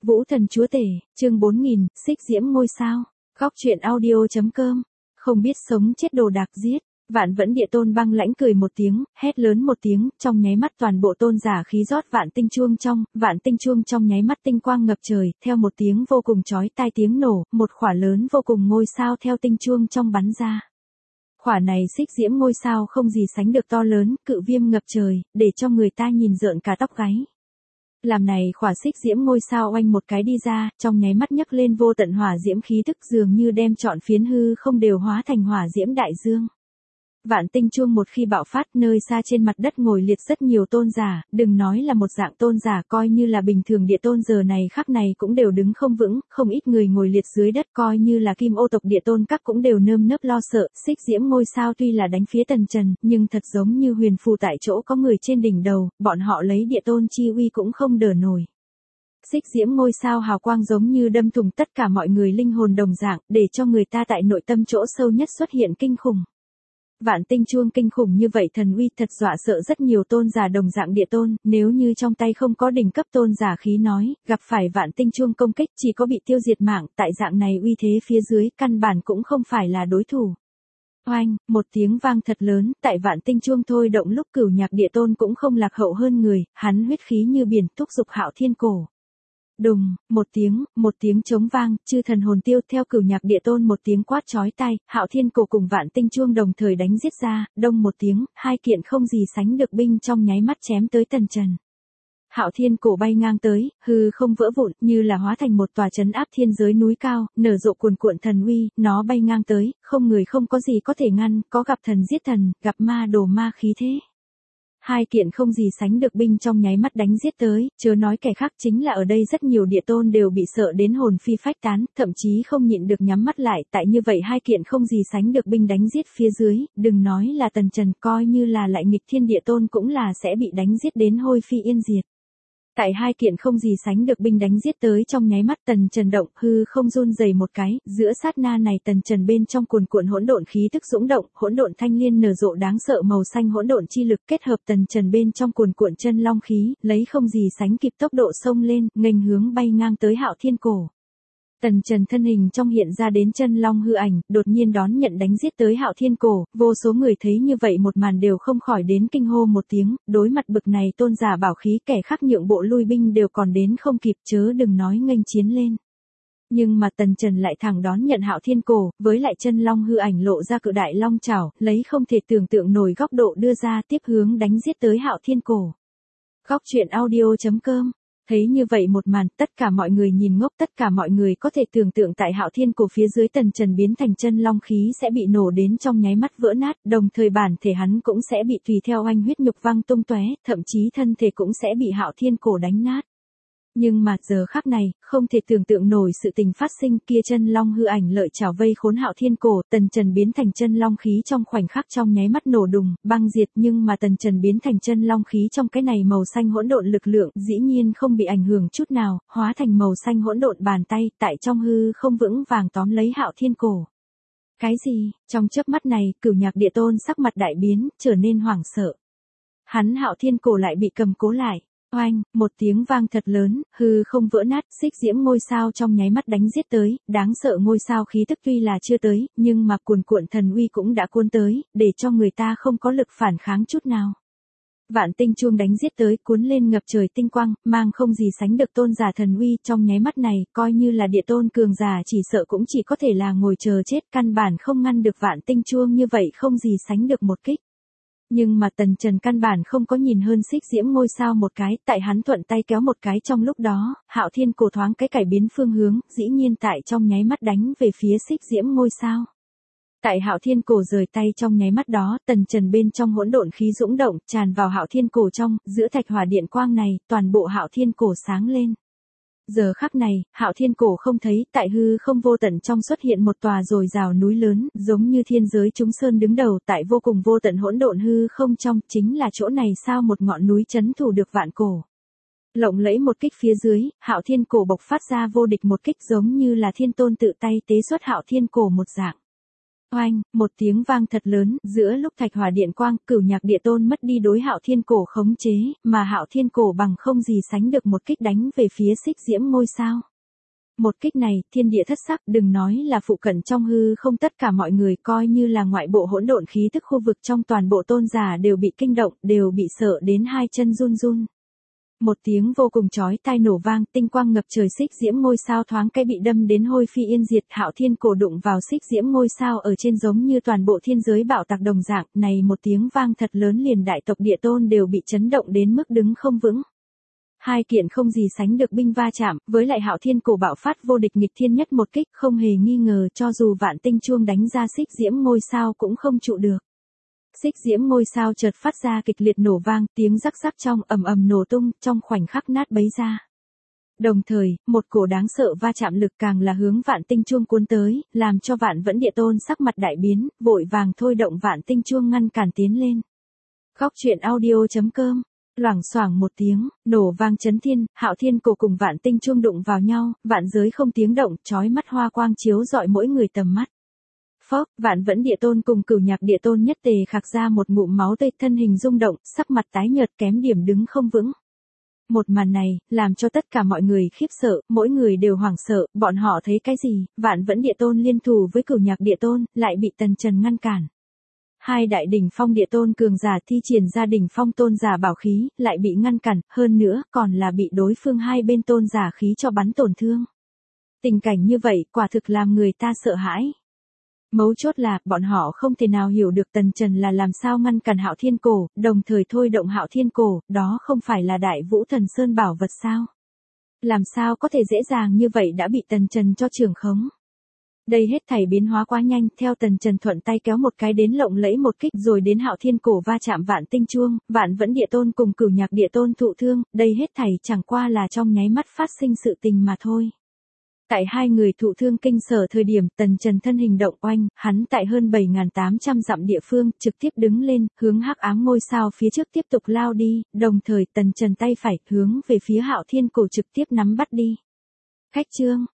Vũ thần chúa tể, chương 4000, xích diễm ngôi sao. Góc truyện audio.com. Không biết sống chết đồ đạc giết. Vạn Vẫn Địa Tôn băng lãnh cười một tiếng, hét lớn một tiếng, trong nháy mắt toàn bộ tôn giả khí rót vạn tinh chuông trong nháy mắt tinh quang ngập trời, theo một tiếng vô cùng chói tai tiếng nổ, một khỏa lớn vô cùng ngôi sao theo tinh chuông trong bắn ra. Khỏa này xích diễm ngôi sao không gì sánh được to lớn, cự viêm ngập trời, để cho người ta nhìn rợn cả tóc gáy. Làm này khỏa xích diễm ngôi sao oanh một cái đi ra, trong nháy mắt nhấc lên vô tận hỏa diễm khí tức dường như đem trọn phiến hư không đều hóa thành hỏa diễm đại dương. Vạn tinh chuông một khi bạo phát, nơi xa trên mặt đất ngồi liệt rất nhiều tôn giả, đừng nói là một dạng tôn giả, coi như là bình thường địa tôn giờ này khắc này cũng đều đứng không vững, không ít người ngồi liệt dưới đất, coi như là kim ô tộc địa tôn các cũng đều nơm nớp lo sợ. Xích diễm ngôi sao tuy là đánh phía Tần Trần, nhưng thật giống như huyền phù tại chỗ có người trên đỉnh đầu, bọn họ lấy địa tôn chi uy cũng không đỡ nổi. Xích diễm ngôi sao hào quang giống như đâm thủng tất cả mọi người linh hồn đồng dạng, để cho người ta tại nội tâm chỗ sâu nhất xuất hiện kinh khủng. Vạn tinh chuông kinh khủng như vậy thần uy thật dọa sợ rất nhiều tôn giả đồng dạng địa tôn, nếu như trong tay không có đỉnh cấp tôn giả khí nói, gặp phải vạn tinh chuông công kích chỉ có bị tiêu diệt mạng, tại dạng này uy thế phía dưới, căn bản cũng không phải là đối thủ. Oanh, một tiếng vang thật lớn, tại vạn tinh chuông thôi động lúc Cửu Nhạc Địa Tôn cũng không lạc hậu hơn người, hắn huyết khí như biển thúc giục Hạo Thiên Cổ. Đùng, một tiếng trống vang, chư thần hồn tiêu theo Cửu Nhạc Địa Tôn một tiếng quát chói tai, Hạo Thiên Cổ cùng vạn tinh chuông đồng thời đánh giết ra, đông một tiếng, hai kiện không gì sánh được binh trong nháy mắt chém tới Tần Trần. Hạo Thiên Cổ bay ngang tới, hư không vỡ vụn, như là hóa thành một tòa trấn áp thiên giới núi cao, nở rộ cuồn cuộn thần uy, nó bay ngang tới, không người không có gì có thể ngăn, có gặp thần giết thần, gặp ma đổ ma khí thế. Hai kiện không gì sánh được binh trong nháy mắt đánh giết tới, chớ nói kẻ khác, chính là ở đây rất nhiều địa tôn đều bị sợ đến hồn phi phách tán, thậm chí không nhịn được nhắm mắt lại, tại như vậy hai kiện không gì sánh được binh đánh giết phía dưới, đừng nói là Tần Trần, coi như là lại nghịch thiên địa tôn cũng là sẽ bị đánh giết đến hôi phi yên diệt. Tại hai kiện không gì sánh được binh đánh giết tới trong nháy mắt Tần Trần động, hư không run rẩy một cái, giữa sát na này Tần Trần bên trong cuồn cuộn hỗn độn khí tức dũng động, hỗn độn thanh liên nở rộ đáng sợ màu xanh hỗn độn chi lực kết hợp Tần Trần bên trong cuồn cuộn chân long khí, lấy không gì sánh kịp tốc độ xông lên, nghênh hướng bay ngang tới Hạo Thiên Cổ. Tần Trần thân hình trong hiện ra đến chân long hư ảnh, đột nhiên đón nhận đánh giết tới Hạo Thiên Cổ, vô số người thấy như vậy một màn đều không khỏi đến kinh hô một tiếng, đối mặt bực này tôn giả bảo khí kẻ khác nhượng bộ lui binh đều còn đến không kịp, chớ đừng nói nghênh chiến lên. Nhưng mà Tần Trần lại thẳng đón nhận Hạo Thiên Cổ, với lại chân long hư ảnh lộ ra cự đại long chảo, lấy không thể tưởng tượng nổi góc độ đưa ra tiếp hướng đánh giết tới Hạo Thiên Cổ. Góc truyện audio.com. Thấy như vậy một màn, tất cả mọi người nhìn ngốc, tất cả mọi người có thể tưởng tượng tại Hạo Thiên Cổ phía dưới Tần Trần biến thành chân long khí sẽ bị nổ đến trong nháy mắt vỡ nát, đồng thời bản thể hắn cũng sẽ bị tùy theo oanh huyết nhục văng tung tóe, thậm chí thân thể cũng sẽ bị Hạo Thiên Cổ đánh nát. Nhưng mà giờ khắc này, không thể tưởng tượng nổi sự tình phát sinh, kia chân long hư ảnh lợi chảo vây khốn Hạo Thiên Cổ, Tần Trần biến thành chân long khí trong khoảnh khắc trong nháy mắt nổ đùng, băng diệt, nhưng mà Tần Trần biến thành chân long khí trong cái này màu xanh hỗn độn lực lượng, dĩ nhiên không bị ảnh hưởng chút nào, hóa thành màu xanh hỗn độn bàn tay, tại trong hư không vững vàng tóm lấy Hạo Thiên Cổ. Cái gì? Trong chớp mắt này, Cửu Nhạc Địa Tôn sắc mặt đại biến, trở nên hoảng sợ. Hắn Hạo Thiên Cổ lại bị cầm cố lại. Oanh, một tiếng vang thật lớn, hư không vỡ nát, xích diễm ngôi sao trong nháy mắt đánh giết tới, đáng sợ ngôi sao khí tức tuy là chưa tới, nhưng mà cuồn cuộn thần uy cũng đã cuốn tới, để cho người ta không có lực phản kháng chút nào. Vạn tinh chuông đánh giết tới, cuốn lên ngập trời tinh quang, mang không gì sánh được tôn giả thần uy, trong nháy mắt này, coi như là địa tôn cường giả chỉ sợ cũng chỉ có thể là ngồi chờ chết, căn bản không ngăn được vạn tinh chuông như vậy, không gì sánh được một kích. Nhưng mà Tần Trần căn bản không có nhìn hơn xích diễm ngôi sao một cái, tại hắn thuận tay kéo một cái trong lúc đó, Hạo Thiên Cổ thoáng cái cải biến phương hướng, dĩ nhiên tại trong nháy mắt đánh về phía xích diễm ngôi sao. Tại Hạo Thiên Cổ rời tay trong nháy mắt đó, Tần Trần bên trong hỗn độn khí dũng động, tràn vào Hạo Thiên Cổ trong, giữa thạch hỏa điện quang này, toàn bộ Hạo Thiên Cổ sáng lên. Giờ khắc này, Hạo Thiên Cổ không thấy, tại hư không vô tận trong xuất hiện một tòa dồi dào núi lớn, giống như thiên giới chúng sơn đứng đầu, tại vô cùng vô tận hỗn độn hư không trong, chính là chỗ này sao một ngọn núi trấn thủ được vạn cổ. Lộng lẫy một kích phía dưới, Hạo Thiên Cổ bộc phát ra vô địch một kích giống như là thiên tôn tự tay tế xuất Hạo Thiên Cổ một dạng. Oanh, một tiếng vang thật lớn, giữa lúc thạch hỏa điện quang, Cửu Nhạc Địa Tôn mất đi đối Hạo Thiên Cổ khống chế, mà Hạo Thiên Cổ bằng không gì sánh được một kích đánh về phía xích diễm ngôi sao. Một kích này, thiên địa thất sắc, đừng nói là phụ cận trong hư không, tất cả mọi người coi như là ngoại bộ hỗn độn khí tức khu vực trong toàn bộ tôn giả đều bị kinh động, đều bị sợ đến hai chân run run. Một tiếng vô cùng chói tai nổ vang, tinh quang ngập trời, xích diễm ngôi sao thoáng cái bị đâm đến hôi phi yên diệt, Hạo Thiên Cổ đụng vào xích diễm ngôi sao ở trên giống như toàn bộ thiên giới bạo tạc đồng dạng, này một tiếng vang thật lớn liền đại tộc Địa Tôn đều bị chấn động đến mức đứng không vững. Hai kiện không gì sánh được binh va chạm, với lại Hạo Thiên Cổ bạo phát vô địch nghịch thiên nhất một kích, không hề nghi ngờ cho dù vạn tinh chuông đánh ra xích diễm ngôi sao cũng không trụ được. Xích diễm ngôi sao chợt phát ra kịch liệt nổ vang, tiếng rắc rắc trong ầm ầm nổ tung, trong khoảnh khắc nát bấy ra. Đồng thời, một cổ đáng sợ va chạm lực càng là hướng vạn tinh chuông cuốn tới, làm cho Vạn Vẫn Địa Tôn sắc mặt đại biến, vội vàng thôi động vạn tinh chuông ngăn cản tiến lên. Góc truyện audio.com. Loảng xoảng một tiếng, nổ vang chấn thiên, Hạo Thiên Cổ cùng vạn tinh chuông đụng vào nhau, vạn giới không tiếng động, chói mắt hoa quang chiếu rọi mỗi người tầm mắt. Phốc, Vạn Vẫn Địa Tôn cùng Cửu Nhạc Địa Tôn nhất tề khạc ra một ngụm máu tươi, thân hình rung động, sắc mặt tái nhợt, kém điểm đứng không vững. Một màn này, làm cho tất cả mọi người khiếp sợ, mỗi người đều hoảng sợ, bọn họ thấy cái gì, Vạn Vẫn Địa Tôn liên thủ với Cửu Nhạc Địa Tôn, lại bị Tần Trần ngăn cản. Hai đại đỉnh phong địa tôn cường giả thi triển ra đỉnh phong tôn giả bảo khí, lại bị ngăn cản, hơn nữa còn là bị đối phương hai bên tôn giả khí cho bắn tổn thương. Tình cảnh như vậy quả thực làm người ta sợ hãi. Mấu chốt là, bọn họ không thể nào hiểu được Tần Trần là làm sao ngăn cản Hạo Thiên Cổ, đồng thời thôi động Hạo Thiên Cổ, đó không phải là Đại Vũ Thần Sơn bảo vật sao? Làm sao có thể dễ dàng như vậy đã bị Tần Trần cho trưởng khống? Đây hết thảy biến hóa quá nhanh, theo Tần Trần thuận tay kéo một cái đến lộng lẫy một kích rồi đến Hạo Thiên Cổ va chạm vạn tinh chuông, Vạn Vẫn Địa Tôn cùng Cửu Nhạc Địa Tôn thụ thương, đây hết thảy chẳng qua là trong nháy mắt phát sinh sự tình mà thôi. Tại hai người thụ thương kinh sở thời điểm, Tần Trần thân hình động oanh, hắn tại hơn 7.800 dặm địa phương, trực tiếp đứng lên, hướng hắc ám ngôi sao phía trước tiếp tục lao đi, đồng thời Tần Trần tay phải hướng về phía Hạo Thiên Cổ trực tiếp nắm bắt đi. Khách chương